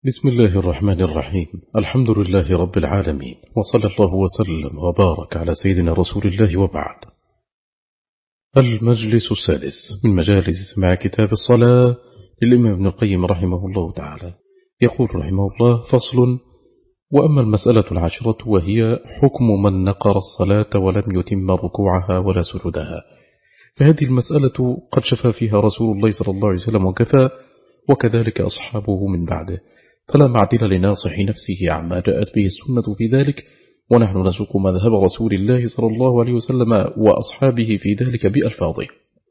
بسم الله الرحمن الرحيم. الحمد لله رب العالمين، وصلى الله وسلم وبارك على سيدنا رسول الله، وبعد. المجلس السادس من مجالس سماع كتاب الصلاة للإمام ابن القيم رحمه الله تعالى. يقول رحمه الله: فصل. وأما المسألة العاشرة وهي حكم من نقر الصلاة ولم يتم ركوعها ولا سجودها، فهذه المسألة قد شفى فيها رسول الله صلى الله عليه وسلم وكفى، وكذلك أصحابه من بعده، فلا معدل لناصح نفسه عما جاءت به السنة في ذلك، ونحن نسوق مذهب رسول الله صلى الله عليه وسلم وأصحابه في ذلك بألفاظه.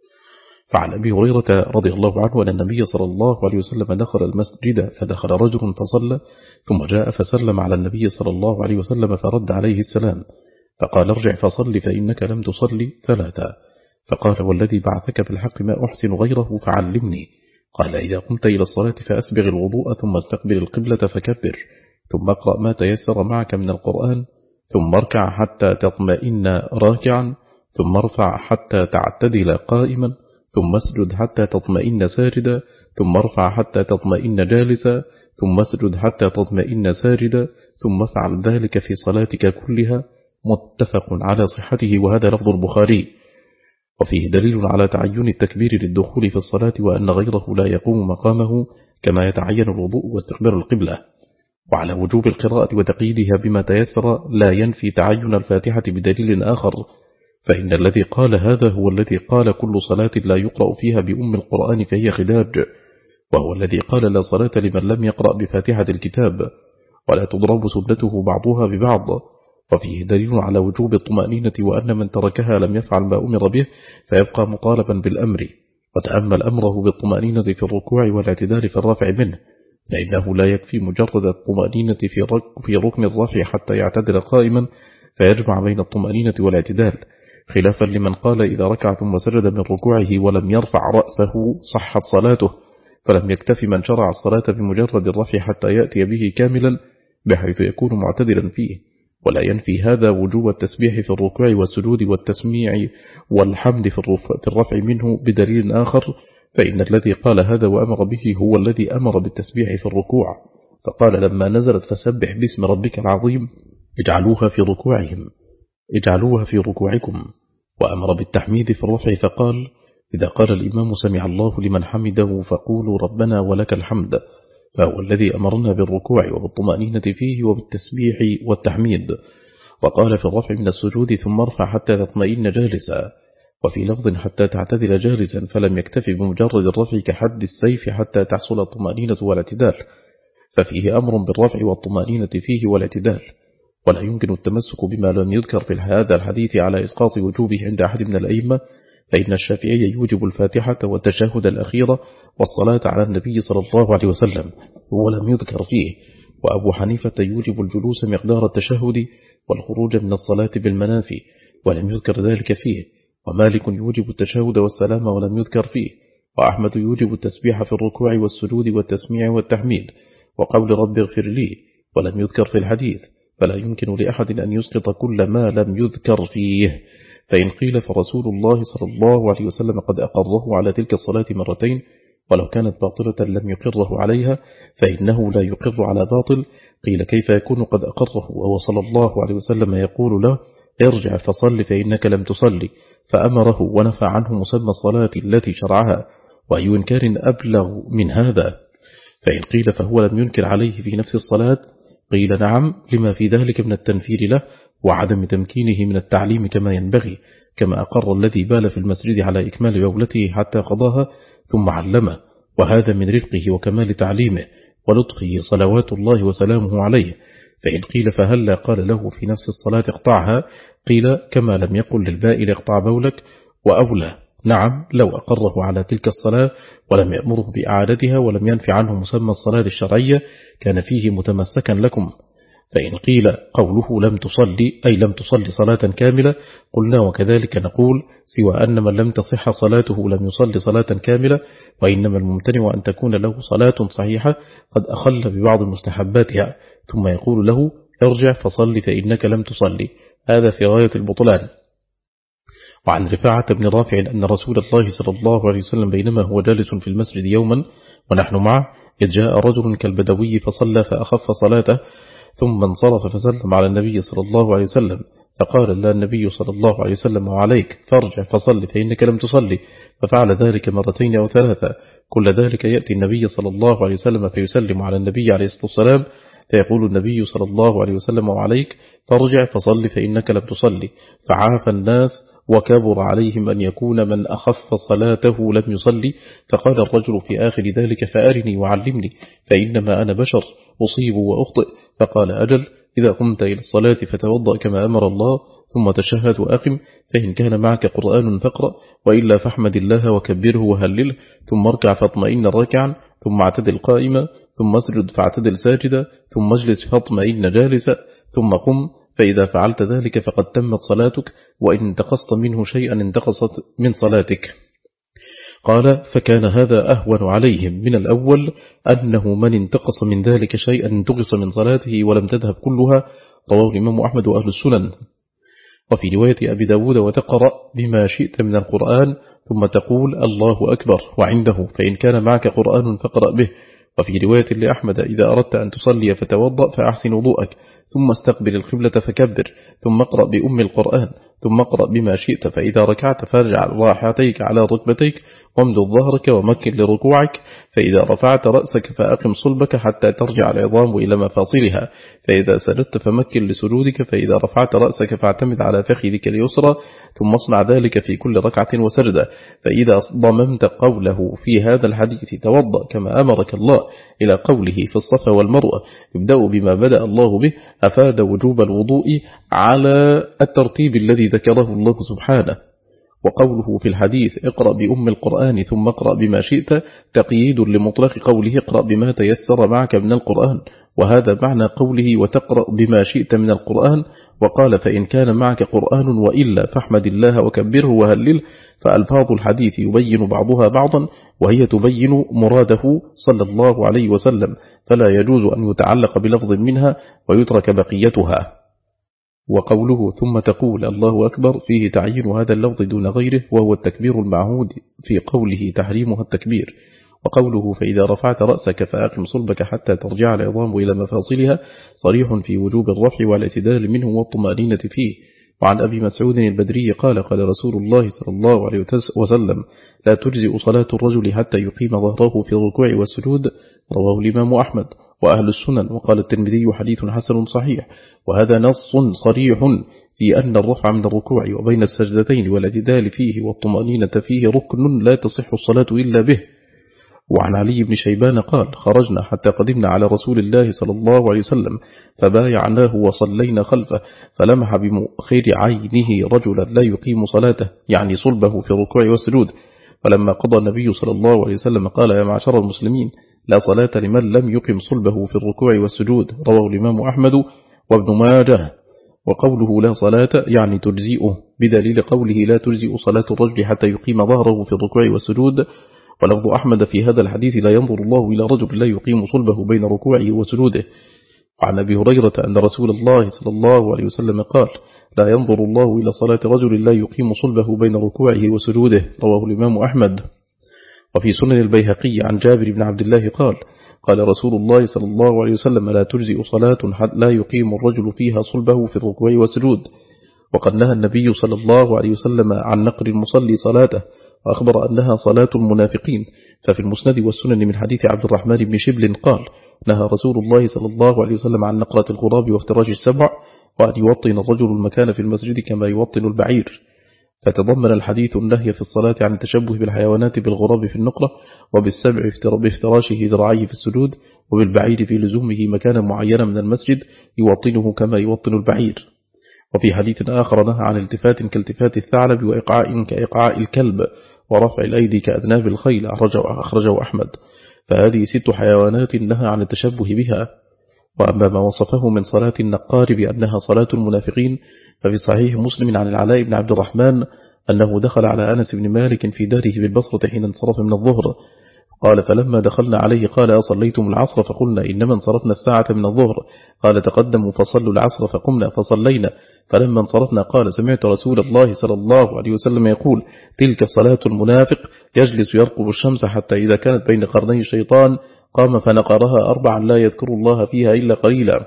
فعن أبي هريرة رضي الله عنه أن النبي صلى الله عليه وسلم دخل المسجد، فدخل رجل فصلى، ثم جاء فسلم على النبي صلى الله عليه وسلم فرد عليه السلام، فقال: ارجع فصل فإنك لم تصلي ثلاثة. فقال: والذي بعثك بالحق ما أحسن غيره فعلمني. قال: إذا قمت إلى الصلاة فأسبغ الوضوء، ثم استقبل القبلة فكبر، ثم اقرأ ما تيسر معك من القرآن، ثم اركع حتى تطمئن راكعا، ثم ارفع حتى تعتدل قائما، ثم اسجد حتى تطمئن ساجدا، ثم ارفع حتى تطمئن جالسا، ثم اسجد حتى تطمئن ساجدا، ثم افعل ذلك في صلاتك كلها. متفق على صحته، وهذا لفظ البخاري. وفيه دليل على تعين التكبير للدخول في الصلاة، وأن غيره لا يقوم مقامه، كما يتعين الوضوء واستقبال القبلة. وعلى وجوب القراءة وتقييدها بما تيسر لا ينفي تعين الفاتحة بدليل آخر، فإن الذي قال هذا هو الذي قال: كل صلاة لا يقرأ فيها بأم القرآن فهي خداج، وهو الذي قال: لا صلاة لمن لم يقرأ بفاتحة الكتاب، ولا تضرب سنته بعضها ببعض. وفيه دليل على وجوب الطمأنينة، وأن من تركها لم يفعل ما أمر به فيبقى مطالبا بالأمر. وتأمل أمره بالطمأنينة في الركوع والاعتدال في الرفع منه، فإنه لا يكفي مجرد الطمأنينة في ركن الرفع حتى يعتدل قائما، فيجمع بين الطمأنينة والاعتدال، خلافا لمن قال: إذا ركع ثم سجد من ركوعه ولم يرفع رأسه صحت صلاته، فلم يكتف من شرع الصلاة بمجرد الرفع حتى يأتي به كاملا بحيث يكون معتدلا فيه. ولا ينفي هذا وجوب التسبيح في الركوع والسجود والتسميع والحمد في الرفع منه بدليل آخر، فإن الذي قال هذا وأمر به هو الذي أمر بالتسبيح في الركوع، فقال لما نزلت: فسبح باسم ربك العظيم اجعلوها في ركوعكم. وأمر بالتحميد في الرفع، فقال: إذا قال الإمام سمع الله لمن حمده فقولوا ربنا ولك الحمد، فهو الذي أمرنا بالركوع وبالطمأنينة فيه وبالتسبيح والتحميد. وقال في الرفع من السجود: ثم ارفع حتى تطمئن جالسا، وفي لفظ: حتى تعتدل جالسا، فلم يكتفي بمجرد الرفع كحد السيف حتى تحصل الطمأنينة والاعتدال، ففيه أمر بالرفع والطمأنينة فيه والاعتدال. ولا يمكن التمسك بما لم يذكر في هذا الحديث على إسقاط وجوبه عند أحد من الأئمة، فإن الشافعي يوجب الفاتحة والتشهد الأخيرة والصلاة على النبي صلى الله عليه وسلم ولم يذكر فيه، وأبو حنيفة يوجب الجلوس مقدار التشهد والخروج من الصلاة بالمنافي ولم يذكر ذلك فيه، ومالك يوجب التشهد والسلام ولم يذكر فيه، وأحمد يوجب التسبيح في الركوع والسجود والتسميع والتحميد وقول رب اغفر لي ولم يذكر في الحديث، فلا يمكن لأحد أن يسقط كل ما لم يذكر فيه. فإن قيل فرسول الله صلى الله عليه وسلم قد أقره على تلك الصلاة مرتين، ولو كانت باطلة لم يقره عليها، فإنه لا يقر على باطل. قيل: كيف يكون قد أقره وهو صلى الله عليه وسلم يقول له: ارجع فصل فإنك لم تصلي، فأمره ونفى عنه مسمى الصلاة التي شرعها، وأي إنكار أبلغ من هذا؟ فإن قيل فهو لم ينكر عليه في نفس الصلاة، قيل: نعم، لما في ذلك من التنفير له وعدم تمكينه من التعليم كما ينبغي، كما أقر الذي بال في المسجد على إكمال بولته حتى قضاها ثم علمه، وهذا من رفقه وكمال تعليمه ولطفه صلوات الله وسلامه عليه. فإن قيل فهلا قال له في نفس الصلاة اقطعها؟ قيل: كما لم يقل للبائل اقطع بولك، وأولى. نعم، لو أقره على تلك الصلاة ولم يأمره بإعادتها ولم ينفع عنه مسمى الصلاة الشرعية كان فيه متمسكا لكم. فإن قيل قوله لم تصلي أي لم تصلي صلاة كاملة، قلنا: وكذلك نقول، سوى أن من لم تصح صلاته لم يصلي صلاة كاملة، وإنما الممتنع أن تكون له صلاة صحيحة قد أخل ببعض مستحباتها، ثم يقول له: ارجع فصل فإنك لم تصلي. هذا في غاية البطلان. وعن رفاعة بن رافع أن رسول الله صلى الله عليه وسلم بينما هو جالس في المسجد يوما ونحن معه إذ جاء رجل كالبدوي فصلى فأخف صلاته ثم انصرف فسلم على النبي صلى الله عليه وسلم فقال لا النبي صلى الله عليه وسلم وعليك فارجع فصل فإنك لم تصلي ففعل ذلك مرتين أو ثلاثة كل ذلك يأتي النبي صلى الله عليه وسلم فيسلم على النبي عليه الصلاة والسلام فيقول النبي صلى الله عليه وسلم وعليك فارجع فصل فإنك لم تصلي فعاف الناس وكبر عليهم أن يكون من أخف صلاته لم يصلي فقال الرجل في آخر ذلك فأرني وعلمني فإنما أنا بشر أصيب وأخطئ فقال أجل إذا قمت إلى الصلاة فتوضأ كما أمر الله ثم تشهد وأقم فإن كان معك قرآن فاقرأ وإلا فاحمد الله وكبره وهلله ثم اركع فاطمئن ركعا ثم اعتدل قائما ثم اسجد فاعتدل ساجدا ثم اجلس فاطمئن جالسا ثم قم فإذا فعلت ذلك فقد تمت صلاتك وإن انتقصت منه شيئا انتقصت من صلاتك. قال فكان هذا أهون عليهم من الأول أنه من انتقص من ذلك شيئا انتقص من صلاته ولم تذهب كلها. رواه الإمام أحمد وأهل السنن. وفي رواية أبي داود وتقرأ بما شئت من القرآن ثم تقول الله أكبر وعنده فإن كان معك قرآن فاقرأ به. وفي رواية لأحمد إذا أردت أن تصلي فتوضأ فأحسن وضوءك ثم استقبل القبلة فكبر ثم اقرأ بأم القرآن ثم اقرأ بما شئت فإذا ركعت فارجع راحتيك على ركبتيك وامدد ظهرك ومكن لركوعك فإذا رفعت رأسك فأقم صلبك حتى ترجع العظام إلى مفاصلها فإذا سجدت فمكن لسجودك فإذا رفعت رأسك فاعتمد على فخذك اليسرى ثم اصنع ذلك في كل ركعة وسجدة فإذا ضممت قوله في هذا الحديث توضأ كما أمرك الله إلى قوله في الصفا والمروة يبدأ بما بدأ الله به أفاد وجوب الوضوء على الترتيب الذي ذكره الله سبحانه. وقوله في الحديث اقرأ بأم القرآن ثم اقرأ بما شئت تقييد لمطلق قوله اقرأ بما تيسر معك من القرآن وهذا معنى قوله وتقرأ بما شئت من القرآن. وقال فإن كان معك قرآن وإلا فاحمد الله وكبره وهلله فألفاظ الحديث يبين بعضها بعضا وهي تبين مراده صلى الله عليه وسلم فلا يجوز أن يتعلق بلفظ منها ويترك بقيتها. وقوله ثم تقول الله أكبر فيه تعيين هذا اللفظ دون غيره وهو التكبير المعهود في قوله تحريمها التكبير. وقوله فإذا رفعت رأسك فأقم صلبك حتى ترجع العظام إلى مفاصلها صريح في وجوب الرفع والاعتدال منه والطمأنينة فيه. وعن أبي مسعود البدري قال قال رسول الله صلى الله عليه وسلم لا تجزئ صلاة الرجل حتى يقيم ظهره في الركوع والسجود. رواه الإمام أحمد وأهل السنن. وقال الترمذي حديث حسن صحيح وهذا نص صريح في أن الرفع من الركوع وبين السجدتين والاعتدال فيه والطمأنينة فيه ركن لا تصح الصلاة إلا به. وعن علي بن شيبان قال خرجنا حتى قدمنا على رسول الله صلى الله عليه وسلم فبايعناه وصلينا خلفه فلمح بمؤخر عينه رجلا لا يقيم صلاته يعني صلبه في الركوع والسجود فلما قضى النبي صلى الله عليه وسلم قال يا معشر المسلمين لا صلاة لمن لم يقم صلبه في الركوع والسجود. رواه الإمام أحمد وابن ماجه. وقوله لا صلاة يعني تجزئه بدليل قوله لا تجزئ صلاة الرجل حتى يقيم ظهره في الركوع والسجود. ولفظ أحمد في هذا الحديث لا ينظر الله إلى رجل لا يقيم صلبه بين ركوعه وسجوده. وعن أبي هريرة أن رسول الله صلى الله عليه وسلم قال لا ينظر الله إلى صلاة رجل لا يقيم صلبه بين ركوعه وسجوده. رواه الإمام أحمد. وفي سنن البيهقي عن جابر بن عبد الله قال قال رسول الله صلى الله عليه وسلم لا تجزئ صلاة لا يقيم الرجل فيها صلبه في الركوع والسجود. وقد نهى النبي صلى الله عليه وسلم عن نقر المصلي صلاته وأخبر أنها صلاة المنافقين. ففي المسند والسنن من حديث عبد الرحمن بن شبل قال نهى رسول الله صلى الله عليه وسلم عن نقرة الغراب وافتراش السبع وأن يوطن الرجل المكان في المسجد كما يوطن البعير. فتضمن الحديث النهي في الصلاة عن التشبه بالحيوانات بالغراب في النقرة وبالسبع بافتراشه ذراعيه في السجود وبالبعير في لزومه مكانا معينا من المسجد يوطنه كما يوطن البعير. وفي حديث آخر نهى عن التفات كالتفات الثعلب وإقعاء كإقعاء الكلب ورفع الأيدي كأذناب الخيل أخرجه أحمد. فهذه 6 حيوانات نهى عن التشبه بها. وأما ما وصفه من صلاة النقار بأنها صلاة المنافقين ففي صحيح مسلم عن العلاء بن عبد الرحمن أنه دخل على أنس بن مالك في داره بالبصرة حين انصرف من الظهر قال فلما دخلنا عليه قال أصليتم العصر؟ فقلنا إنما انصرفنا الساعة من الظهر. قال تقدموا فصلوا العصر، فقمنا فصلينا. فلما انصرفنا قال سمعت رسول الله صلى الله عليه وسلم يقول تلك صلاة المنافق، يجلس يرقب الشمس حتى إذا كانت بين قرني الشيطان قام فنقرها 4 لا يذكر الله فيها إلا قليلا.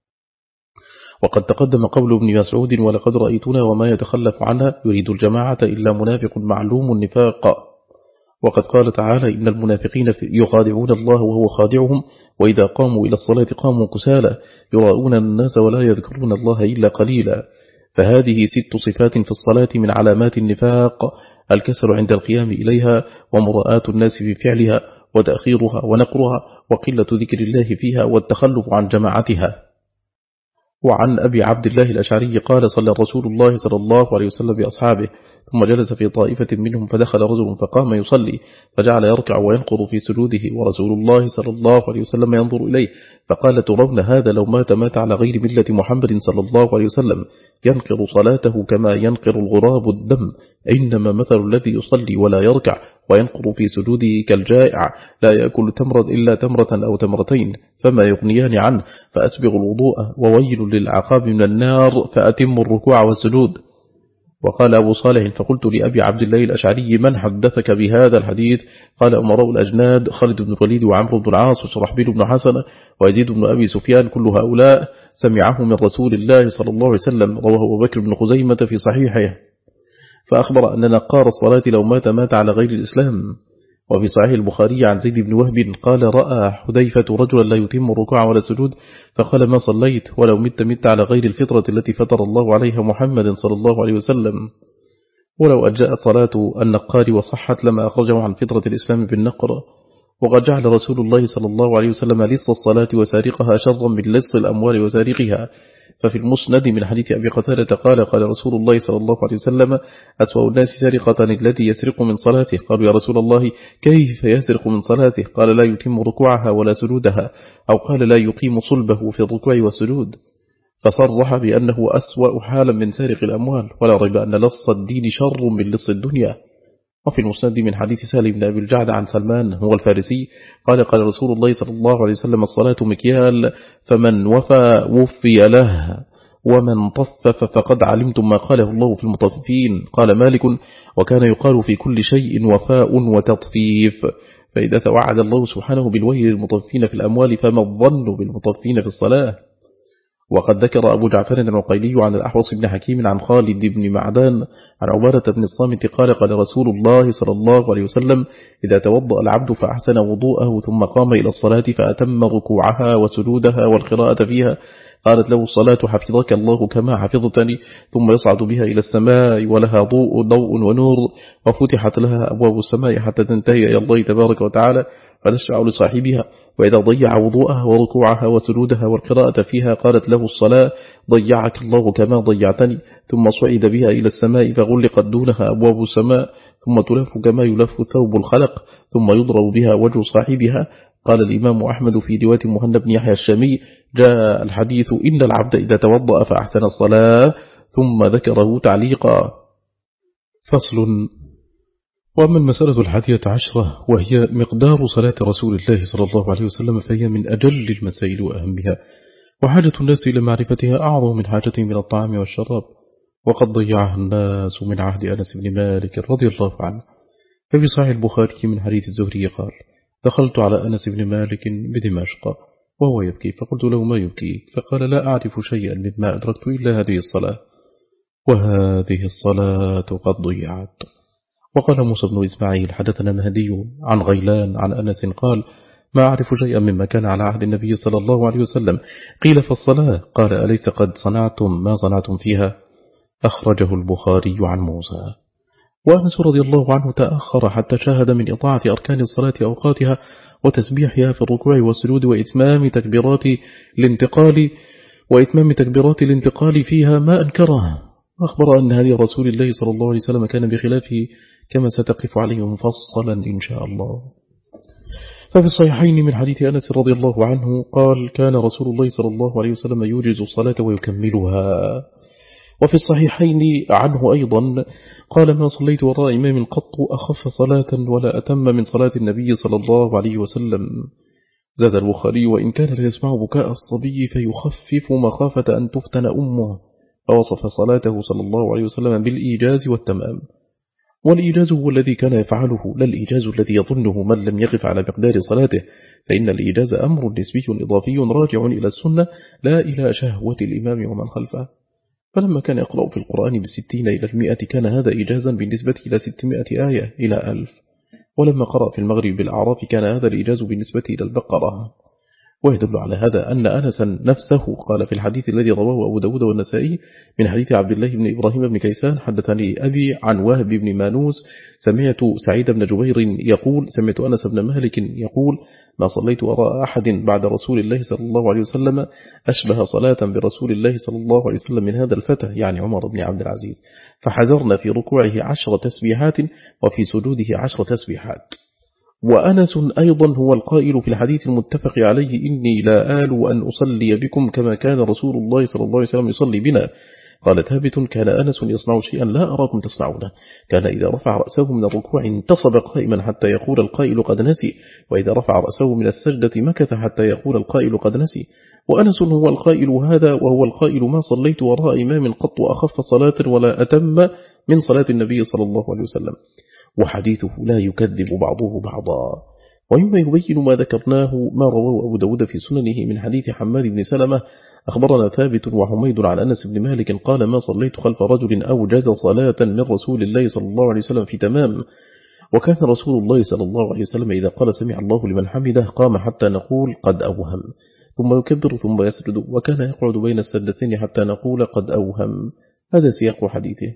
وقد تقدم قول ابن مسعود ولقد رأيتنا وما يتخلف عنها يريد الجماعة إلا منافق معلوم النفاق. وقد قال تعالى إن المنافقين يخادعون الله وهو خادعهم، وإذا قاموا إلى الصلاة قاموا كسالى يراؤون الناس ولا يذكرون الله إلا قليلا. فهذه 6 صفات في الصلاة من علامات النفاق: الكسل عند القيام إليها، ومراءة الناس في فعلها، وتأخيرها ونقرها، وقلة ذكر الله فيها، والتخلف عن جماعتها. وعن أبي عبد الله الأشعري قال صلى رسول الله صلى الله عليه وسلم بأصحابه ثم جلس في طائفة منهم فدخل رجل فقام يصلي فجعل يركع وينقر في سجوده ورسول الله صلى الله عليه وسلم ينظر إليه فقال ترون هذا لو مات على غير ملة محمد صلى الله عليه وسلم ينقر صلاته كما ينقر الغراب الدم، إنما مثل الذي يصلي ولا يركع وينقر في سجوده كالجائع لا يأكل تمرا إلا تمرة أو تمرتين فما يغنيان عنه، فأسبغ الوضوء وويل للعقاب من النار فأتم الركوع والسجود. وقال أبو صالح فقلت لأبي عبد الله الأشعري من حدثك بهذا الحديث؟ قال أمراء الأجناد خالد بن الوليد وعمرو بن العاص وشرحبيل بن حسن ويزيد بن أبي سفيان كل هؤلاء سمعه من رسول الله صلى الله عليه وسلم. رواه أبو بكر بن خزيمة في صحيحه فأخبر أن نقار الصلاة لو مات على غير الإسلام. وفي صحيح البخاري عن زيد بن وهب قال رأى حذيفة رجلا لا يتم الركوع ولا سجود فقال ما صليت ولو مت على غير الفطرة التي فطر الله عليها محمد صلى الله عليه وسلم. ولو أجاءت صلاة النقار وصحت لما أخرجه عن فطرة الإسلام بالنقر. وقد جعل رسول الله صلى الله عليه وسلم لص الصلاة وسارقها شرا من لص الأموال وسارقها. ففي المسند من حديث أبي قتادة قال رسول الله صلى الله عليه وسلم أسوأ الناس سرقة الذي يسرق من صلاته. قالوا يا رسول الله كيف يسرق من صلاته؟ قال لا يتم ركوعها ولا سجودها، أو قال لا يقيم صلبه في الركوع والسجود، فصرح بأنه أسوأ حالا من سارق الأموال، ولا ريب أن لص الدين شر من لص الدنيا. وفي المسند من حديث سالم بن أبي الجعد عن سلمان هو الفارسي قال رسول الله صلى الله عليه وسلم الصلاة مكيال فمن وفي له ومن طفف فقد علمتم ما قاله الله في المطففين. قال مالك وكان يقال في كل شيء وفاء وتطفيف، فإذا توعد الله سبحانه بالويل للمطففين في الأموال فما الظن بالمطففين في الصلاة. وقد ذكر أبو جعفر العقيلي عن الأحوص بن حكيم عن خالد بن معدان عن عبارة بن الصامت قال رسول الله صلى الله عليه وسلم إذا توضأ العبد فأحسن وضوءه ثم قام إلى الصلاة فأتم ركوعها وسجودها والقراءة فيها قالت له الصلاة حفظك الله كما حفظتني، ثم يصعد بها إلى السماء ولها ضوء ونور وفتحت لها أبواب السماء حتى تنتهي إلى الله تبارك وتعالى فتشفع لصاحبها. وإذا ضيع وضوءها وركوعها وسجودها والقراءة فيها قالت له الصلاة ضيعك الله كما ضيعتني، ثم صعد بها إلى السماء فغلقت دونها أبواب السماء ثم تلف كما يلف ثوب الخلق ثم يضرب بها وجه صاحبها. قال الإمام أحمد في رواية مهند بن يحيى الشامي جاء الحديث إن العبد إذا توضأ فأحسن الصلاة ثم ذكره تعليقا. فصل. وأما المسألة 11 وهي مقدار صلاة رسول الله صلى الله عليه وسلم فهي من أجل المسائل وأهمها، وحاجة الناس إلى معرفتها أعظم من حاجتهم إلى الطعام والشراب، وقد ضيعها الناس من عهد أنس بن مالك رضي الله عنه. ففي صحيح البخاري من حديث الزهري قال دخلت على أنس بن مالك بدمشق وهو يبكي فقلت له ما يبكيك؟ فقال لا أعرف شيئا مما أدركت إلا هذه الصلاة، وهذه الصلاة قد ضيعت. وقال موسى بن إسماعيل حدثنا مهدي عن غيلان عن أنس قال ما أعرف شيئا مما كان على عهد النبي صلى الله عليه وسلم. قيل فالصلاة؟ قال أليس قد صنعتم ما صنعتم فيها؟ أخرجه البخاري عن موسى. وأنس رضي الله عنه تأخر حتى شاهد من إطاعة أركان الصلاة أوقاتها وتسبيحها في الركوع والسجود وإتمام تكبيرات الانتقال فيها ما أنكره. أخبر أن هذه رسول الله صلى الله عليه وسلم كان بخلافه كما ستقف عليه مفصلا إن شاء الله. ففي الصحيحين من حديث أنس رضي الله عنه قال كان رسول الله صلى الله عليه وسلم يوجز الصلاة ويكملها. وفي الصحيحين عنه أيضا قال ما صليت وراء إمام قط أخف صلاة ولا أتم من صلاة النبي صلى الله عليه وسلم. زاد البخاري وإن كان لا يسمع بكاء الصبي فيخفف مخافة أن تفتن أمه، فوصف صلاته صلى الله عليه وسلم بالإيجاز والتمام. والإيجاز هو الذي كان يفعله، لا الإيجاز الذي يظنه من لم يقف على مقدار صلاته، فإن الإيجاز أمر نسبي إضافي راجع إلى السنة لا إلى شهوة الإمام ومن خلفه. فلما كان يقرأ في القرآن ب60 إلى 100 كان هذا إيجازا بالنسبة إلى 600 آية إلى 1000. ولما قرأ في المغرب بالأعراف كان هذا الإيجاز بالنسبة إلى البقرة. ويدل على هذا أن أنسا نفسه قال في الحديث الذي رواه أبو داود والنسائي من حديث عبد الله بن إبراهيم بن كيسان حدثني أبي عن وهب بن مانوس سمعت سعيد بن جبير يقول سمعت أنس بن مالك يقول ما صليت وراء أحد بعد رسول الله صلى الله عليه وسلم أشبه صلاة برسول الله صلى الله عليه وسلم من هذا الفتى يعني عمر بن عبد العزيز، فحذرنا في ركوعه 10 تسبيحات وفي سجوده 10 تسبيحات. وأنس أيضا هو القائل في الحديث المتفق عليه إني لا آل أن أصلي بكم كما كان رسول الله صلى الله عليه وسلم يصلي بنا. قال ثابت كان أنس يصنع شيئا لا أراكم تصنعونه، كان إذا رفع رأسه من الركوع انتصب قائما حتى يقول القائل قد نسي، وإذا رفع رأسه من السجدة مكث حتى يقول القائل قد نسي. وأنس هو القائل هذا، وهو القائل ما صليت وراء إمام قط أخف صلاة ولا أتم من صلاة النبي صلى الله عليه وسلم. وحديثه لا يكذب بعضه بعضا. ومما يبين ما ذكرناه ما رواه أبو داود في سننه من حديث حماد بن سلمة أخبرنا ثابت وحميد عن أنس بن مالك قال ما صليت خلف رجل أوجز صلاة من رسول الله صلى الله عليه وسلم في تمام. وكان رسول الله صلى الله عليه وسلم إذا قال سمع الله لمن حمده قام حتى نقول قد أوهم، ثم يكبر ثم يسجد، وكان يقعد بين السجدتين حتى نقول قد أوهم. هذا سياق حديثه.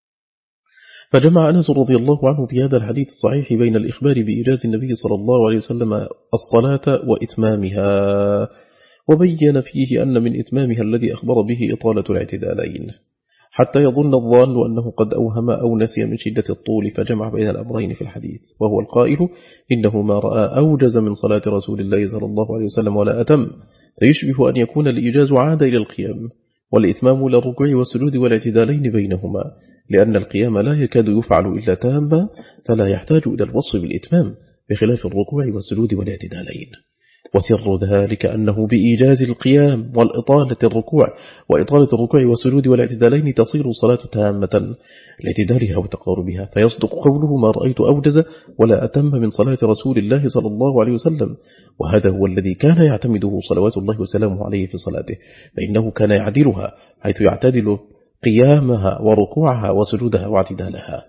فجمع أنس رضي الله عنه في هذا الحديث الصحيح بين الإخبار بإيجاز النبي صلى الله عليه وسلم الصلاة وإتمامها، وبين فيه أن من إتمامها الذي أخبر به إطالة الاعتدالين حتى يظن الظان أنه قد أوهم أو نسي من شدة الطول، فجمع بين الأمرين في الحديث. وهو القائل إنه ما رأى أوجز من صلاة رسول الله صلى الله عليه وسلم ولا أتم، فيشبه أن يكون الإيجاز عاد إلى القيام، والإتمام للركوع والسجود والاعتدالين بينهما، لأن القيام لا يكاد يفعل إلا تاما فلا يحتاج إلى الوصف بالإتمام بخلاف الركوع والسجود والاعتدالين. وسر ذلك أنه بإيجاز القيام والإطالة الركوع وإطالة الركوع والسجود والاعتدالين تصير الصلاة تامة لاعتدالها وتقاربها، فيصدق قوله ما رأيت أوجز ولا أتم من صلاة رسول الله صلى الله عليه وسلم. وهذا هو الذي كان يعتمده صلوات الله وسلامه عليه في صلاته، فإنه كان يعدلها حيث يعتدل قيامها وركوعها وسجودها واعتدالها.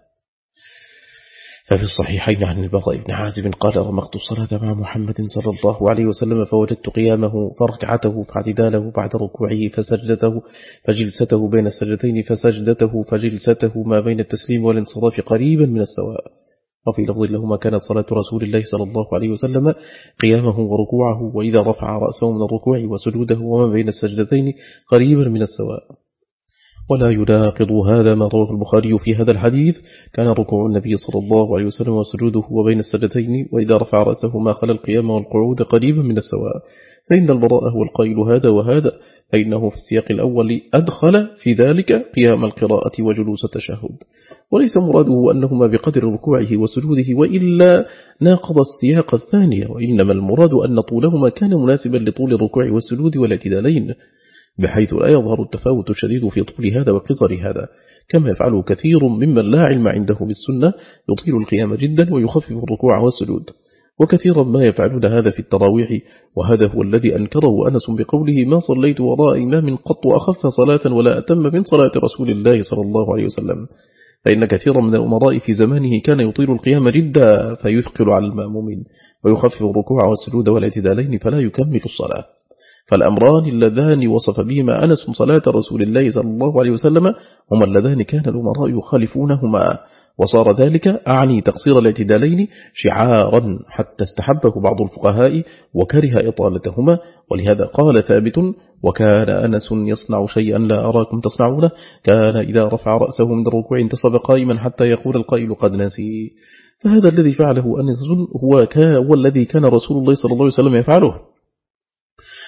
ففي الصحيحين عن البراء بن عازب قال رمقت الصلاة مع محمد صلى الله عليه وسلم فوجدت قيامه فركعته فاعتداله بعد ركوعه فسجدته فجلسته بين السجدتين فسجدته فجلسته ما بين التسليم والانصراف قريبا من السواء. وفي لفظ لهما كانت صلاة رسول الله صلى الله عليه وسلم قيامه وركوعه وإذا رفع رأسه من الركوع وسجوده وما بين السجدتين قريبا من السواء. ولا يناقض هذا ما رواه البخاري في هذا الحديث كان ركوع النبي صلى الله عليه وسلم وسجوده وبين السجدتين وإذا رفع رأسه ما خلا القيام والقعود قريبا من السواء. فإن البراء هو القائل هذا وهذا، فإنه في السياق الأول أدخل في ذلك قيام القراءة وجلوس التشهد، وليس مراده أنهما بقدر ركوعه وسجوده وإلا ناقض السياق الثانية، وإنما المراد أن طولهما كان مناسبا لطول الركوع والسجود والاعتدالين، بحيث لا يظهر التفاوت الشديد في طول هذا وقصر هذا، كما يفعله كثير ممن لا علم عنده بالسنة يطيل القيام جدا ويخفف الركوع والسجود، وكثيرا ما يفعلون هذا في التراويح. وهذا هو الذي أنكره أنس بقوله ما صليت وراء إمام قط أخف صلاة ولا أتم من صلاة رسول الله صلى الله عليه وسلم، فإن كثيرا من الأمراء في زمانه كان يطيل القيام جدا فيثقل على المأمومين ويخفف الركوع والسجود والاعتدالين فلا يكمل الصلاة. فالأمران اللذان وصف بهما أنس صلاة رسول الله صلى الله عليه وسلم هما اللذان كان الأمراء يخالفونهما، وصار ذلك أعني تقصير الاعتدالين شعارا حتى استحبه بعض الفقهاء وكره إطالتهما. ولهذا قال ثابت وكان أنس يصنع شيئا لا أراكم تصنعونه، كان إذا رفع رأسه من الركوع انتصب قائما حتى يقول القائل قد نسي. فهذا الذي فعله أنس هو الذي كان رسول الله صلى الله عليه وسلم يفعله،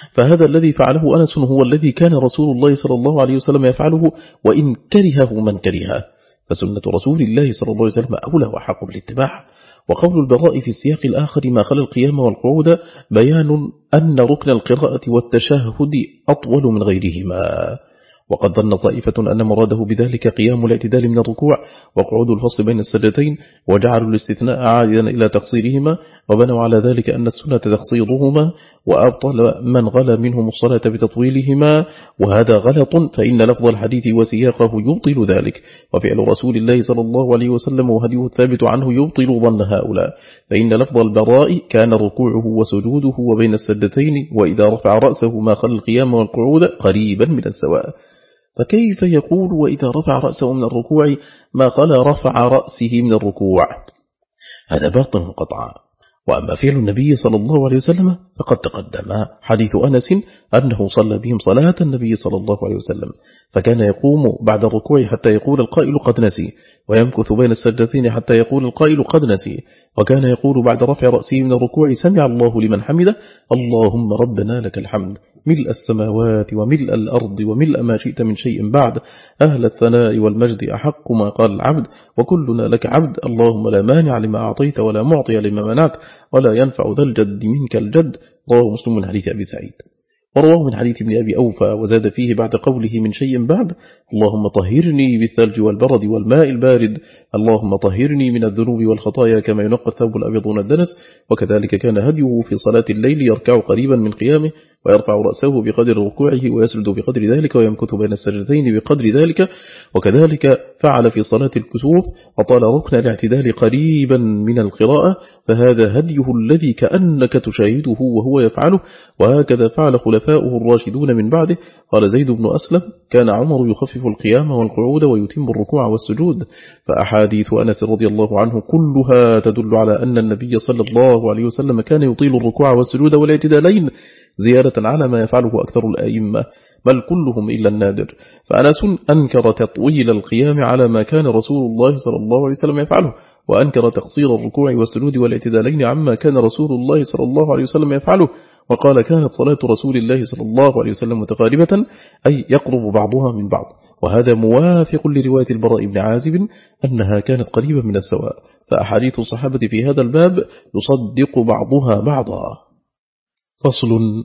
فهذا الذي فعله أنس هو الذي كان رسول الله صلى الله عليه وسلم يفعله وإن كرهه من كرهه، فسنة رسول الله صلى الله عليه وسلم أولى وحق بالاتباع. وقول البراء في السياق الآخر ما خلا القيام والقعود بيان أن ركن القراءة والتشهد أطول من غيرهما. وقد ظن طائفة أن مراده بذلك قيام الاعتدال من الركوع وقعود الفصل بين السجدتين، وجعلوا الاستثناء عائدا إلى تقصيرهما، وبنوا على ذلك أن السنة تقصيرهما، وأبطل من غلا منهم الصلاة بتطويلهما، وهذا غلط، فإن لفظ الحديث وسياقه يبطل ذلك، وفعل رسول الله صلى الله عليه وسلم وهديه الثابت عنه يبطل ظن هؤلاء، فإن لفظ البراء كان ركوعه وسجوده وبين السجدتين، وإذا رفع رأسه ما خل القيام والقعود قريبا من السواء. فكيف يقول وإذا رفع رأسه من الركوع ما قال رفع رأسه من الركوع؟ هذا باطل قطعا. وأما فعل النبي صلى الله عليه وسلم فقد تقدم حديث أنس أنه صلى بهم صلاة النبي صلى الله عليه وسلم، فكان يقوم بعد الركوع حتى يقول القائل قد نسي، ويمكث بين السجدتين حتى يقول القائل قد نسي، وكان يقول بعد رفع رأسه من الركوع سمع الله لمن حمده اللهم ربنا لك الحمد ملء السماوات وملء الأرض وملء ما شئت من شيء بعد، أهل الثناء والمجد أحق ما قال العبد وكلنا لك عبد، اللهم لا مانع لما أعطيت ولا معطي لما منعت ولا ينفع ذا الجد منك الجد. رواه مسلم من حديث أبي سعيد. ورواه من حديث ابن أبي أوفى وزاد فيه بعد قوله من شيء بعد اللهم طهرني بالثلج والبرد والماء البارد، اللهم طهرني من الذنوب والخطايا كما ينقى الثوب الأبيض من الدنس. وكذلك كان هديه في صلاة الليل يركع قريبا من قيامه ويرفع رأسه بقدر ركوعه ويسجد بقدر ذلك ويمكث بين السجدتين بقدر ذلك. وكذلك فعل في صلاة الكسوف وطال ركن الاعتدال قريبا من القراءة، فهذا هديه الذي كأنك تشاهده وهو يفعله، وهكذا فعل خلفاؤه الراشدون من بعده. قال زيد بن أسلم كان عمر يخفف القيام والقعود ويتم الركوع والسجود. فأحاديث أنس رضي الله عنه كلها تدل على أن النبي صلى الله عليه وسلم كان يطيل الركوع والسجود والاعتدالين زيادة على ما يفعله أكثر الأئمة بل كلهم إلا النادر. فأنس أنكر تطويل القيام على ما كان رسول الله صلى الله عليه وسلم يفعله، وأنكر تقصير الركوع والسجود والاعتدالين عما كان رسول الله صلى الله عليه وسلم يفعله، وقال كانت صلاة رسول الله صلى الله عليه وسلم متقاربة أي يقرب بعضها من بعض، وهذا موافق لرواية البراء بن عازب أنها كانت قريبة من السواء. فأحاديث الصحابة في هذا الباب يصدق بعضها بعضا. فصل.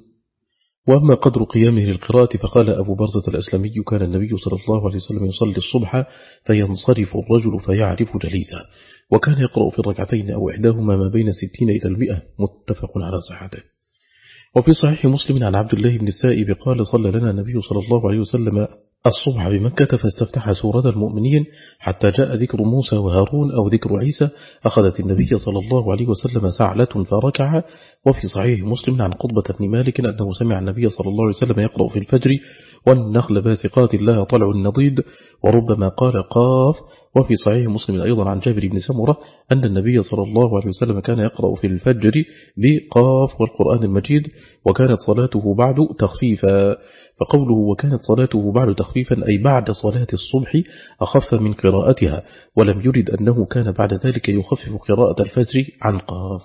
وأما قدر قيامه للقراءة فقال أبو برزة الأسلمي كان النبي صلى الله عليه وسلم يصلي الصبح فينصرف الرجل فيعرف جليسه، وكان يقرأ في الركعتين أو إحداهما ما بين 60 إلى 100، متفق على صحته. وفي صحيح مسلم عن عبد الله بن السائب قال صلى لنا النبي صلى الله عليه وسلم الصبح بمكة فاستفتح سورة المؤمنين حتى جاء ذكر موسى وهارون أو ذكر عيسى، أخذت النبي صلى الله عليه وسلم سعلة فركع. وفي صحيح مسلم عن قطبة بن مالك أنه سمع النبي صلى الله عليه وسلم يقرأ في الفجر والنخل باسقات لها طلع النضيد، وربما قال قاف. وفي صحيح مسلم أيضا عن جابر بن سمرة أن النبي صلى الله عليه وسلم كان يقرأ في الفجر بقاف والقرآن المجيد، وكانت صلاته بعد تخفيفا. فقوله وكانت صلاته بعد تخفيفا أي بعد صلاة الصبح أخف من قراءتها، ولم يرد أنه كان بعد ذلك يخفف قراءة الفجر عن قاف.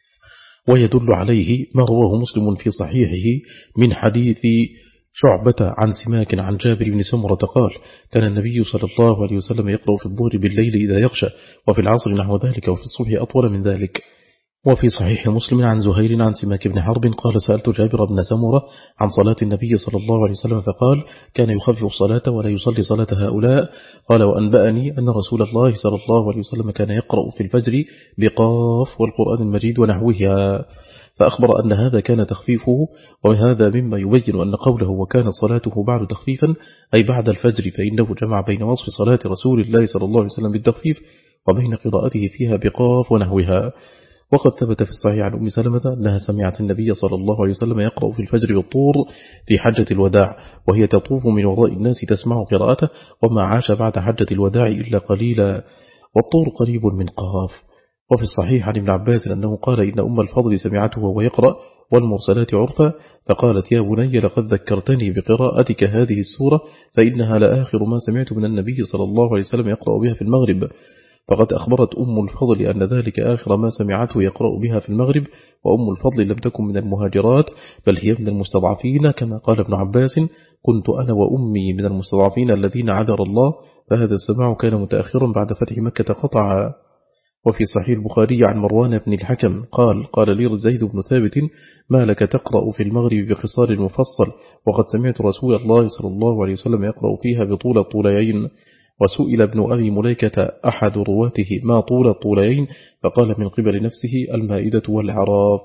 ويدل عليه ما رواه مسلم في صحيحه من حديث شعبة عن سماك عن جابر بن سمرة قال كان النبي صلى الله عليه وسلم يقرأ في الظهر بالليل إذا يخشى، وفي العصر نحو ذلك، وفي الصبح أطول من ذلك. وفي صحيح مسلم عن زهير عن سماك بن حرب قال سألت جابر بن سمرة عن صلاة النبي صلى الله عليه وسلم فقال كان يخفف الصلاة ولا يصلي صلاة هؤلاء. قال وأنبأني أن رسول الله صلى الله عليه وسلم كان يقرأ في الفجر بقاف والقرآن المجيد ونحوها، فأخبر أن هذا كان تخفيفه. وهذا مما يبين أن قوله وكانت صلاته بعد تخفيفا أي بعد الفجر، فإنه جمع بين وصف صلاة رسول الله صلى الله عليه وسلم بالتخفيف وبين قراءته فيها بقاف ونحوها. وقد ثبت في الصحيح عن أم سلمة أنها سمعت النبي صلى الله عليه وسلم يقرأ في الفجر بالطور في حجة الوداع، وهي تطوف من وراء الناس تسمع قراءته، وما عاش بعد حجة الوداع إلا قليلا، والطور قريب من قاف. وفي الصحيح عن ابن عباس أنه قال إن أم الفضل سمعته وهو يقرأ والمرسلات عرفا فقالت يا بني لقد ذكرتني بقراءتك هذه السورة فإنها لآخر ما سمعت من النبي صلى الله عليه وسلم يقرأ بها في المغرب. فقد أخبرت أم الفضل أن ذلك آخر ما سمعته يقرأ بها في المغرب، وأم الفضل لم تكن من المهاجرات بل هي من المستضعفين، كما قال ابن عباس: كنت أنا وأمي من المستضعفين الذين عذر الله، فهذا السماع كان متأخرا بعد فتح مكة قطعا. وفي صحيح البخاري عن مروان بن الحكم قال لي زيد بن ثابت: ما لك تقرأ في المغرب بقصار المفصل، وقد سمعت رسول الله صلى الله عليه وسلم يقرأ فيها بطول الطوليين. وسئل ابن أبي مليكة أحد رواته: ما طول الطوليين؟ فقال: من قبل نفسه المائدة والعراف.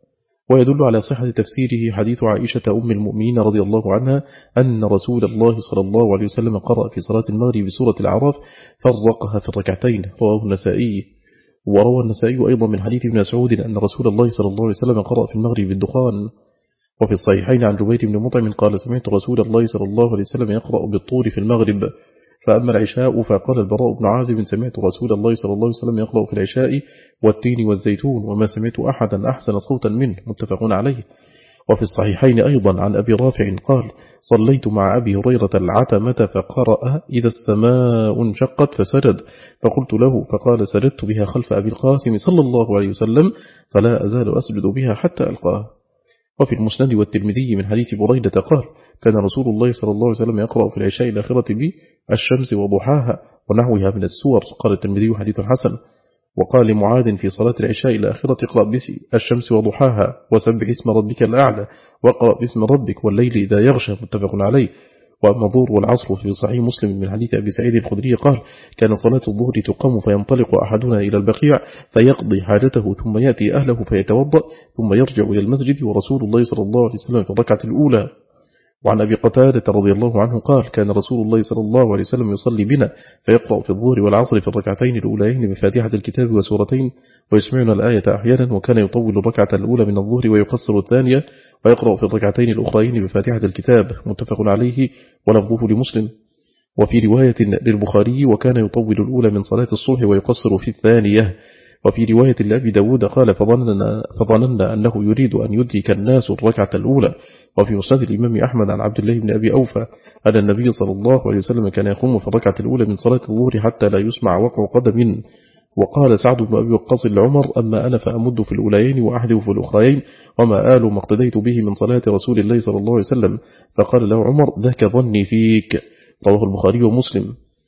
ويدل على صحة تفسيره حديث عائشة أم المؤمنين رضي الله عنها أن رسول الله صلى الله عليه وسلم قرأ في صلاة المغرب بسورة العراف فرقها في الركعتين، رواه النسائي. وروى النسائي أيضا من حديث ابن مسعود أن رسول الله صلى الله عليه وسلم قرأ في المغرب بالدخان. وفي الصحيحين عن جبير بن مطعم قال: سمعت رسول الله صلى الله عليه وسلم يقرأ بالطور في المغرب. فأما العشاء فقال البراء بن عازب: سمعت رسول الله صلى الله عليه وسلم يقرأ في العشاء والتين والزيتون، وما سمعت أحدا أحسن صوتا منه، متفق عليه. وفي الصحيحين أيضا عن أبي رافع قال: صليت مع أبي هريرة العتمة فقرأ: إذا السماء انشقت فسجد، فقلت له فقال: سجدت بها خلف أبي القاسم صلى الله عليه وسلم، فلا أزال أسجد بها حتى ألقاه. وفي المسند والترمذي من حديث بريدة قال: كان رسول الله صلى الله عليه وسلم يقرأ في العشاء الآخرة بالشمس وضحاها ونحوها من السور. قال الترمذي: حديث حسن. وقال لمعاذ في صلاة العشاء الآخرة: اقرأ بالشمس وضحاها وسبح اسم ربك الأعلى واقرأ باسم ربك والليل إذا يغشى، متفق عليه. وأما الظهر والعصر في صحيح مسلم من حديث أبي سعيد الخدري قال: كان صلاة الظهر تقام فينطلق أحدنا إلى البقيع فيقضي حاجته ثم يأتي أهله فيتوضأ ثم يرجع إلى المسجد، ورسول الله صلى الله عليه وسلم في الركعة الأولى. وعن أبي قتادة رضي الله عنه قال: كان رسول الله صلى الله عليه وسلم يصلي بنا فيقرأ في الظهر والعصر في الركعتين الأوليين بفاتحة الكتاب وسورتين ويسمعنا الآية أحيانا، وكان يطول الركعة الأولى من الظهر ويقصر الثانية ويقرأ في الركعتين الأخرين بفاتحة الكتاب، متفق عليه ولفظه لمسلم. وفي رواية للبخاري: وكان يطول الأولى من صلاة الصبح ويقصر في الثانية. وفي رواية لأبي داود قال: فظننا أنه يريد أن يدرك الناس الركعة الأولى. وفي مسند الإمام أحمد عن عبد الله بن أبي أوفى أن النبي صلى الله عليه وسلم كان يقوم في الركعة الأولى من صلاة الظهر حتى لا يسمع وقع قدم. وقال سعد بن أبي وقاص لعمر: أما أنا فأمد في الأوليين وأحذف في الأخرين، وما آل ما اقتديت به من صلاة رسول الله صلى الله عليه وسلم. فقال له عمر: ذاك ظني فيك، رواه البخاري ومسلم.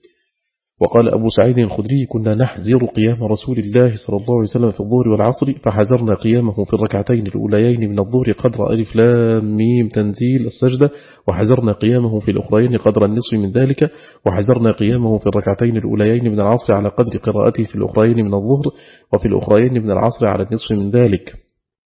وقال أبو سعيد الخدري: كنا نحزر قيام رسول الله صلى الله عليه وسلم في الظهر والعصر، فحزرنا قيامه في الركعتين الأوليين من الظهر قدر ألف لام ميم تنزيل السجدة، وحزرنا قيامه في الأخرين قدر النصف من ذلك، وحزرنا قيامه في الركعتين الأوليين من العصر على قدر قراءته في الأخرين من الظهر، وفي الأخرين من العصر على النصف من ذلك.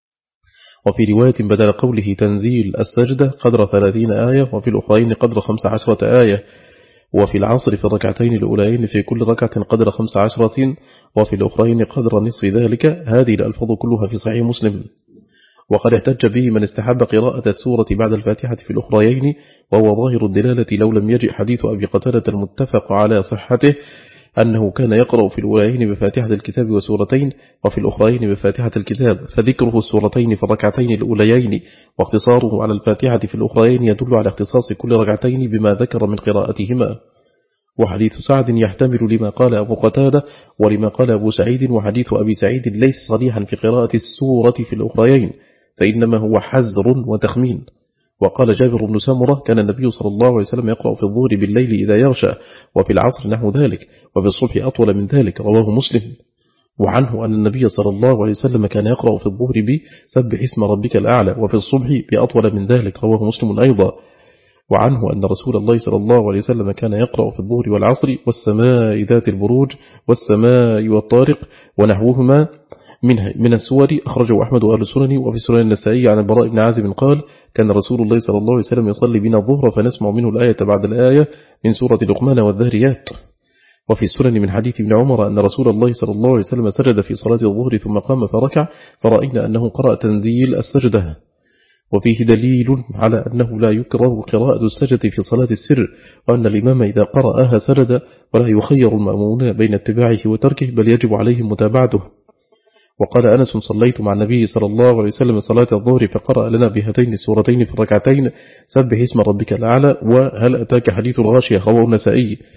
وفي رواية بدل قوله تنزيل السجدة قدر 30 آية، وفي الأخرين قدر 15 آية. وفي العصر في الركعتين الأولين في كل ركعة قدر 15، وفي الأخرين قدر نصف ذلك. هذه الألفاظ كلها في صحيح مسلم. وقد احتج به من استحب قراءة السورة بعد الفاتحة في الأخرين، وهو ظاهر الدلالة لو لم يجئ حديث أبي قتادة المتفق على صحته أنه كان يقرأ في الأولين بفاتحة الكتاب وسورتين، وفي الأخرين بفاتحة الكتاب، فذكره السورتين في الركعتين الأوليين واقتصاره على الفاتحة في الأخرين يدل على اختصاص كل ركعتين بما ذكر من قراءتهما. وحديث سعد يحتمل لما قال أبو قتادة ولما قال أبو سعيد، وحديث أبي سعيد ليس صريحا في قراءة السورة في الأخرين، فإنما هو حزر وتخمين. وقال جابر بن سمرة: كان النبي صلى الله عليه وسلم يقرأ في الظهر بالليل إذا يغشى، وفي العصر نحو ذلك، وفي الصبح أطول من ذلك، رواه مسلم. وعنه أن النبي صلى الله عليه وسلم كان يقرأ في الظهر بسبح اسم ربك الأعلى، وفي الصبح بأطول من ذلك، رواه مسلم أيضا. وعنه أن رسول الله صلى الله عليه وسلم كان يقرأ في الظهر والعصر والسماء ذات البروج والسماء والطارق ونحوهما من السور، أخرجه أحمد وأهل السنن. وفي سنن النسائي عن البراء بن عازب قال: كان رسول الله صلى الله عليه وسلم يصلي بنا الظهر فنسمع منه الآية بعد الآية من سورة لقمان والذاريات. وفي السنن من حديث ابن عمر أن رسول الله صلى الله عليه وسلم سجد في صلاة الظهر ثم قام فركع، فرأينا أنه قرأ تنزيل السجدة. وفيه دليل على أنه لا يكره قراءة السجدة في صلاة السر، وأن الإمام إذا قرأها سجد، ولا يخير المأمون بين اتباعه وتركه، بل يجب عليهم متابعته. وقال أنس: صليت مع النبي صلى الله عليه وسلم صلاة الظهر فقرأ لنا بهاتين السورتين في الركعتين: سبح اسم ربك الأعلى وهل أتاك حديث الغاشية، رواه النسائي.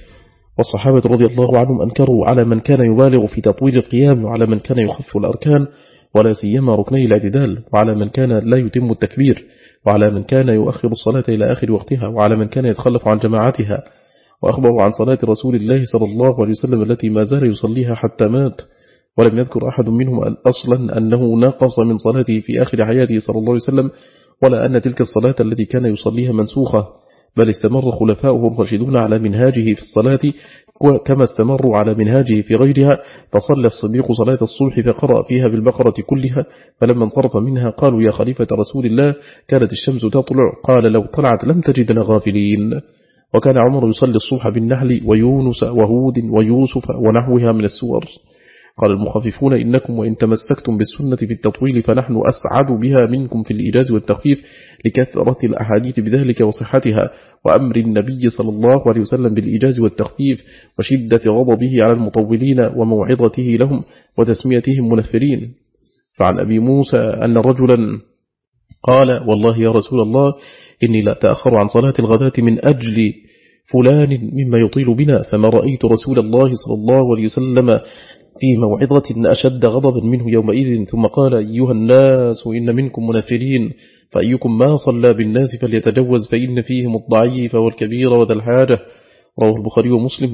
والصحابة رضي الله عنهم أنكروا على من كان يبالغ في تطويل القيام، وعلى من كان يخفف الأركان ولا سيما ركني الاعتدال، وعلى من كان لا يتم التكبير، وعلى من كان يؤخر الصلاة إلى آخر وقتها، وعلى من كان يتخلف عن جماعتها. وأخبروا عن صلاة رسول الله صلى الله عليه وسلم التي ما زال يصليها حتى مات، ولم يذكر أحد منهم أصلا أنه نقص من صلاته في آخر حياته صلى الله عليه وسلم، ولا أن تلك الصلاة التي كان يصليها منسوخة، بل استمر خلفاؤه الراشدون على منهاجه في الصلاة كما استمروا على منهاجه في غيرها. فصلى الصديق صلاة الصبح فقرأ فيها بالبقرة كلها، فلما انصرف منها قالوا يا خليفة رسول الله كانت الشمس تطلع، قال لو طلعت لم تجدنا غافلين. وكان عمر يصلي الصبح بالنحل ويونس وهود ويوسف ونحوها من السور. قال المخففون إنكم وإن تمسكتم بالسنة في التطويل فنحن أسعد بها منكم في الإيجاز والتخفيف لكثرة الأحاديث بذلك وصحتها، وأمر النبي صلى الله عليه وسلم بالإيجاز والتخفيف، وشدة غضبه على المطولين وموعظته لهم وتسميتهم منفرين. فعن أبي موسى أن رجلا قال والله يا رسول الله إني لا أتأخر عن صلاة الغداة من أجل فلان مما يطيل بنا، فما رأيت رسول الله صلى الله عليه وسلم في موعظة أشد غضبا منه يومئذ. ثم قال أيها الناس إن منكم منفرين، فأيكم ما صلى بالناس فليتجوز فإن فيهم الضعيف والكبير وذا الحاجة. رواه البخاري ومسلم.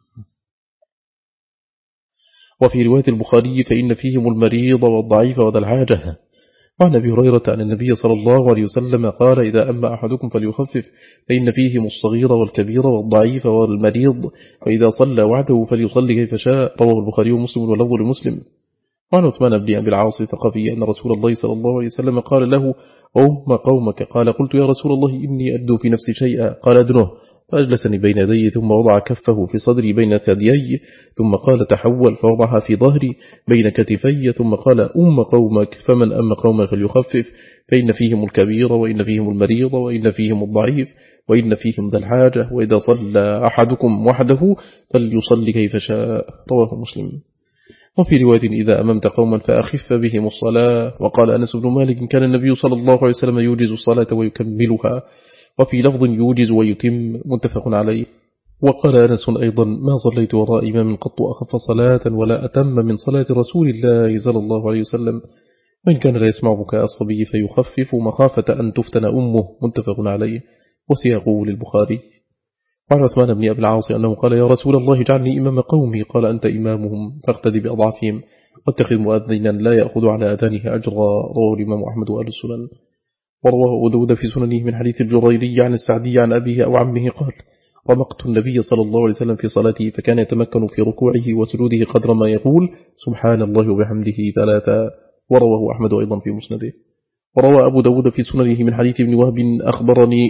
وفي رواية البخاري فإن فيهم المريض والضعيف وذا الحاجة. وعن أبي هريرة أن النبي صلى الله عليه وسلم قال إذا أما أحدكم فليخفف فإن فيهم الصغير والكبير والضعيف والمريض، وإذا صلى وحده فليصلي كيف شاء. رواه البخاري ومسلم واللفظ لمسلم. وعن عثمان بن أبي العاص الثقفي أن رسول الله صلى الله عليه وسلم قال له أم قومك؟ قال قلت يا رسول الله إني أدو في نفسي شيئا، قال أدنه، فأجلسني بين يدي ثم وضع كفه في صدري بين ثديي، ثم قال تحول فوضعها في ظهري بين كتفي، ثم قال أم قومك؟ فمن أم قوما فليخفف فإن فيهم الكبير وإن فيهم المريض وإن فيهم الضعيف وإن فيهم ذا الحاجة، وإذا صلى أحدكم وحده فليصلي كيف شاء. رواه مسلم. وفي رواية إذا أممت قوما فأخف بهم الصلاة. وقال أنس بن مالك كان النبي صلى الله عليه وسلم يوجز الصلاة ويكملها، وفي لفظ يوجز ويتم، متفق عليه. وقال أنس أيضا ما صليت وراء إمام قط أخف صلاة ولا أتم من صلاة رسول الله صلى الله عليه وسلم، وإن كان لا يسمع بكاء الصبي فيخفف مخافة أن تفتن أمه، متفق عليه، وسياقه للبخاري. وعن عثمان بن أبي العاص أنه قال يا رسول الله اجعلني إمام قومي، قال أنت إمامهم فاقتدي بأضعفهم واتخذ مؤذنا لا يأخذ على أذانه أجرا. رواه الإمام أحمد وآل السنن. ورواه أبو داود في سننه من حديث الجريري عن السعدي عن أبيه أو عمه قال رمقت النبي صلى الله عليه وسلم في صلاته فكان يتمكن في ركوعه وسجوده قدر ما يقول سبحان الله وبحمده ثلاثا. ورواه أحمد أيضا في مسنده. وروى أبو داود في سننه من حديث ابن وهب أخبرني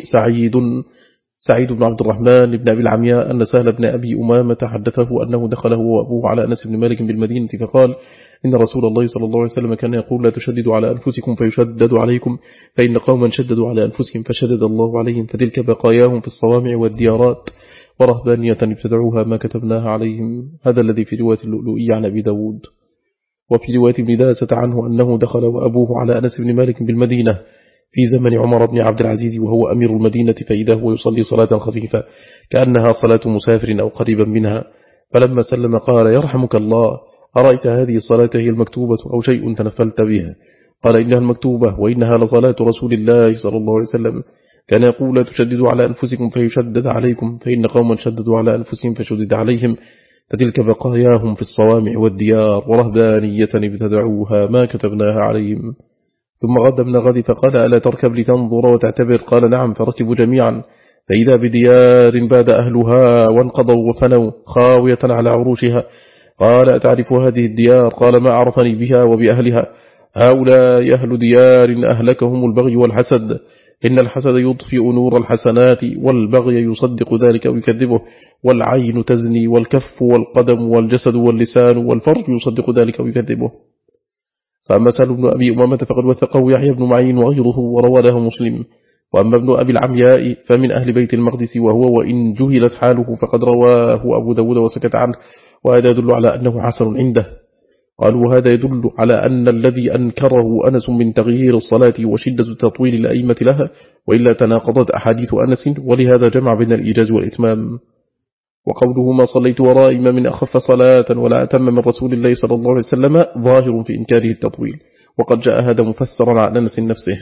سعيد بن عبد الرحمن بن أبي العمياء أن سهل بن أبي أمامة حدثه أنه دخل هو وأبوه على أنس بن مالك بالمدينة فقال إن رسول الله صلى الله عليه وسلم كان يقول لا تشددوا على أنفسكم فيشدد عليكم، فإن قوما شددوا على أنفسهم فشدد الله عليهم، فتلك بقاياهم في الصوامع والديارات ورهبانية ابتدعوها ما كتبناها عليهم. هذا الذي في رواية اللؤلؤي عن أبي داود. وفي رواية ابن داسة عنه أنه دخل وأبوه على أنس بن مالك بالمدينة في زمن عمر بن عبد العزيز وهو أمير المدينة، فإذا هو يصلي صلاة خفيفة كأنها صلاة مسافر أو قريبا منها، فلما سلم قال يرحمك الله أرأيت هذه الصلاة هي المكتوبة أو شيء تنفلت بها؟ قال إنها المكتوبة وإنها لصلاة رسول الله صلى الله عليه وسلم كان يقول لا تشددوا على أنفسكم فيشدد عليكم، فإن قوما شددوا على أنفسهم فشدد عليهم، فتلك بقاياهم في الصوامع والديار ورهبانية ابتدعوها ما كتبناها عليهم. ثم غدا من غد فقال ألا تركب لتنظر وتعتبر؟ قال نعم، فركبوا جميعا فإذا بديار باد أهلها وانقضوا وفنوا خاوية على عروشها. قال أتعرف هذه الديار؟ قال ما عرفني بها وبأهلها، هؤلاء أهل ديار أهلكهم البغي والحسد، إن الحسد يطفئ نور الحسنات والبغي يصدق ذلك ويكذبه، والعين تزني والكف والقدم والجسد واللسان والفرج يصدق ذلك ويكذبه. فأما سهل بن أبي أمامة فقد وثقه يحيى بن معين وغيره وروى له مسلم. وأما ابن أبي العمياء فمن أهل بيت المقدس وهو وإن جهلت حاله فقد رواه أبو داود وسكت عنه، وهذا يدل على أنه حسن عنده. قالوا هذا يدل على أن الذي أنكره أنس من تغيير الصلاة وشدة تطويل الأئمة لها، وإلا تناقضت أحاديث أنس، ولهذا جمع بين الإيجاز والإتمام. وقوله ما صليت وراء إمام أخف صلاة ولا أتم من رسول الله صلى الله عليه وسلم ظاهر في إنكاره التطويل، وقد جاء هذا مفسرا عن أنس نفسه.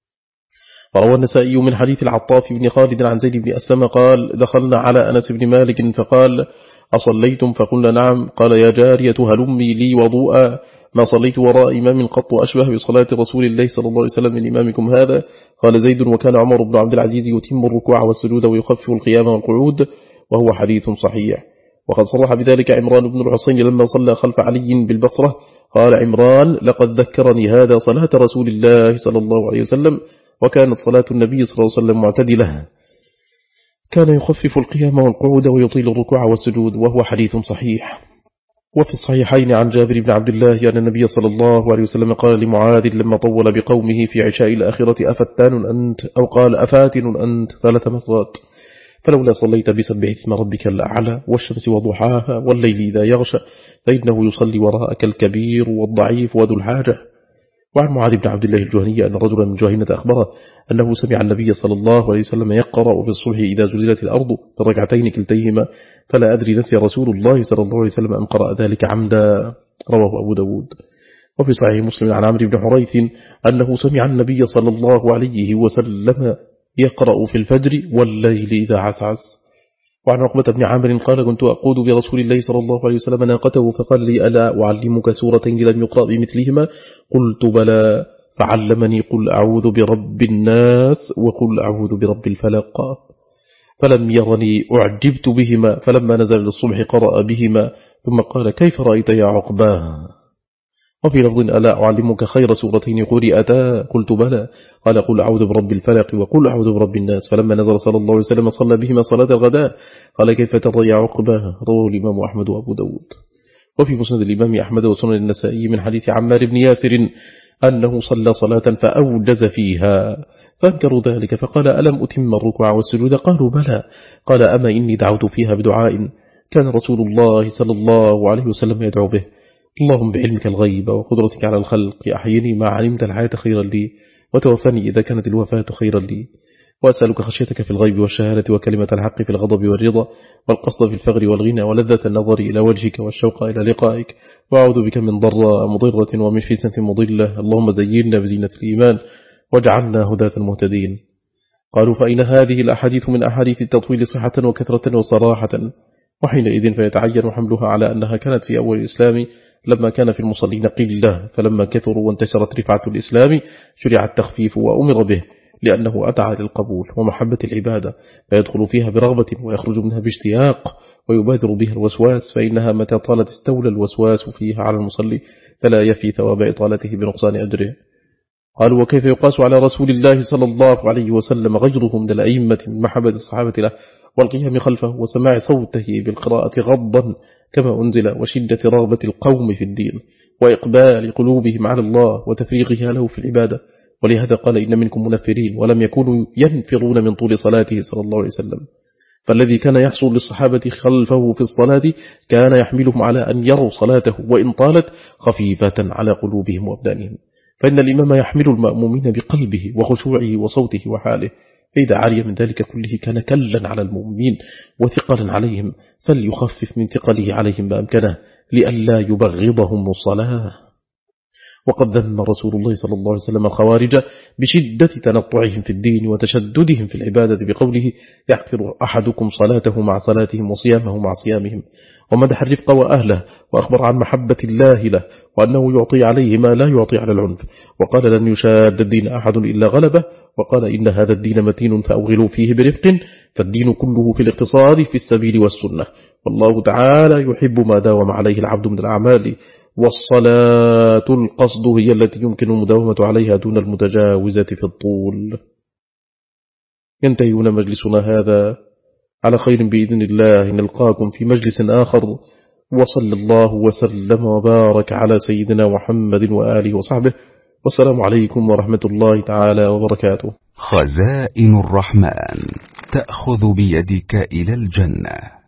فروى النسائي من حديث العطاف بن خالد عن زيد بن أسلم قال دخلنا على أنس بن مالك فقال أصليتم؟ فقلنا نعم. قال يا جارية هلمي لي وضوءا، ما صليت وراء إمام قط أشبه بصلاة رسول الله صلى الله عليه وسلم من إمامكم هذا. قال زيد وكان عمر بن عبد العزيز يتم الركوع والسجود ويخفف القيام والقعود، وهو حديث صحيح. وقد صرح بذلك عمران بن الحصين لما صلى خلف علي بالبصرة. قال عمران لقد ذكرني هذا صلاة رسول الله صلى الله عليه وسلم، وكانت صلاة النبي صلى الله عليه وسلم معتدلة، كان يخفف القيام والقعود ويطيل الركوع والسجود، وهو حديث صحيح. وفي الصحيحين عن جابر بن عبد الله أن النبي صلى الله عليه وسلم قال لمعاذ لما طول بقومه في عشاء الآخرة أفتان أنت، أو قال أفاتن أنت 3 مرات، فلولا صليت بسبح اسم ربك الأعلى والشمس وضحاها والليل إذا يغشى فإنه يصلي وراءك الكبير والضعيف وذو الحاجة. وعن معاذ بن عبد الله الجهني أن رجلا من جهينة أخبره أنه سمع النبي صلى الله عليه وسلم يقرأ في الصبح إذا زلزلت الأرض في الركعتين كلتيهما، فلا أدري نسي رسول الله صلى الله عليه وسلم أن قرأ ذلك عمدا، رواه أبو داود. وفي صحيح مسلم عن عمرو بن حريث أنه سمع النبي صلى الله عليه وسلم يقرأ في الفجر والليل إذا عسعس. وعن عقبة بن عامر قال كنت أقود برسول الله صلى الله عليه وسلم ناقته فقال لي ألا أعلمك سورتين لم يقرأ بمثلهما؟ قلت بلى، فعلمني قل أعوذ برب الناس وقل أعوذ برب الفلق، فلم يرني أعجبت بهما، فلما نزل للصبح قرأ بهما ثم قال كيف رأيت يا عقباه؟ وفي لفظ ألا أعلمك خير سورتين قرئتا؟ قلت بلى، قال قل أعوذ برب الفلق وقل أعوذ برب الناس، فلما نزل صلى الله عليه وسلم صلى بهما صلاة الغداء، قال كيف ترى يا عقباه؟ رواه الإمام أحمد وأبو داود. وفي مسند الإمام أحمد وسنن النسائي من حديث عمار بن ياسر أنه صلى صلاة فأوجز فيها فانكروا ذلك، فقال ألم أتم الركوع والسجود؟ قالوا بلى، قال أما إني دعوت فيها بدعاء كان رسول الله صلى الله عليه وسلم يدعو به، اللهم بعلمك الغيب وقدرتك على الخلق أحيني ما علمت الحياة خيرا لي، وتوفني إذا كانت الوفاة خيرا لي، وأسألك خشيتك في الغيب والشهادة وكلمة الحق في الغضب والرضا، والقصد في الفغر والغنى، ولذة النظر إلى وجهك والشوق إلى لقائك، وأعوذ بك من ضراء مضرة ومن فتنة مضلة، اللهم زينا بزينة الإيمان واجعلنا هداة المهتدين. قالوا فإن هذه الأحاديث من أحاديث التطويل صحة وكثرة وصراحة، وحينئذ فيتعين حملها على أنها كانت في أول الإسلام لما كان في المصلين قلة، فلما كثروا وانتشرت رفعة الإسلام شرع التخفيف وأمر به، لأنه أدعى للقبول ومحبة العبادة، فيدخل فيها برغبة ويخرج منها باشتياق، ويبادر بها الوسواس، فإنها متى طالت استولى الوسواس فيها على المصلي فلا يفي ثواب إطالته بنقصان أجره. قالوا وكيف يقاس على رسول الله صلى الله عليه وسلم غيره من الأئمة من محبة الصحابة له والقيام خلفه وسماع صوته بالقراءة غضا كما أنزل، وشدة رغبة القوم في الدين وإقبال قلوبهم على الله وتفريغها له في العبادة، ولهذا قال إن منكم منفرين، ولم يكونوا ينفرون من طول صلاته صلى الله عليه وسلم. فالذي كان يحصل للصحابة خلفه في الصلاة كان يحملهم على أن يروا صلاته وإن طالت خفيفة على قلوبهم وأبدانهم، فإن الإمام يحمل المأمومين بقلبه وخشوعه وصوته وحاله، فإذا عالي من ذلك كله كان كلا على المؤمنين وثقلا عليهم، فليخفف من ثقله عليهم بأمكنه لئلا يبغضهم الصلاة. وقد ذم رسول الله صلى الله عليه وسلم الخوارج بشدة تنطعهم في الدين وتشددهم في العبادة بقوله يحقر أحدكم صلاته مع صلاتهم وصيامه مع صيامهم، ومدح الرفق وأهله، وأخبر عن محبة الله له وأنه يعطي عليه ما لا يعطي على العنف، وقال لن يشاد الدين أحد إلا غلبه، وقال إن هذا الدين متين فأوغلوا فيه برفق، فالدين كله في الاقتصاد في السبيل والسنة، والله تعالى يحب ما داوم عليه العبد من الأعمال، والصلاة القصد هي التي يمكن المداومة عليها دون المتجاوزة في الطول. ينتهيون مجلسنا هذا على خير بإذن الله، نلقاكم في مجلس آخر، وصلى الله وسلم وبارك على سيدنا محمد وآله وصحبه، والسلام عليكم ورحمة الله تعالى وبركاته. خزائن الرحمن تأخذ بيدك إلى الجنة.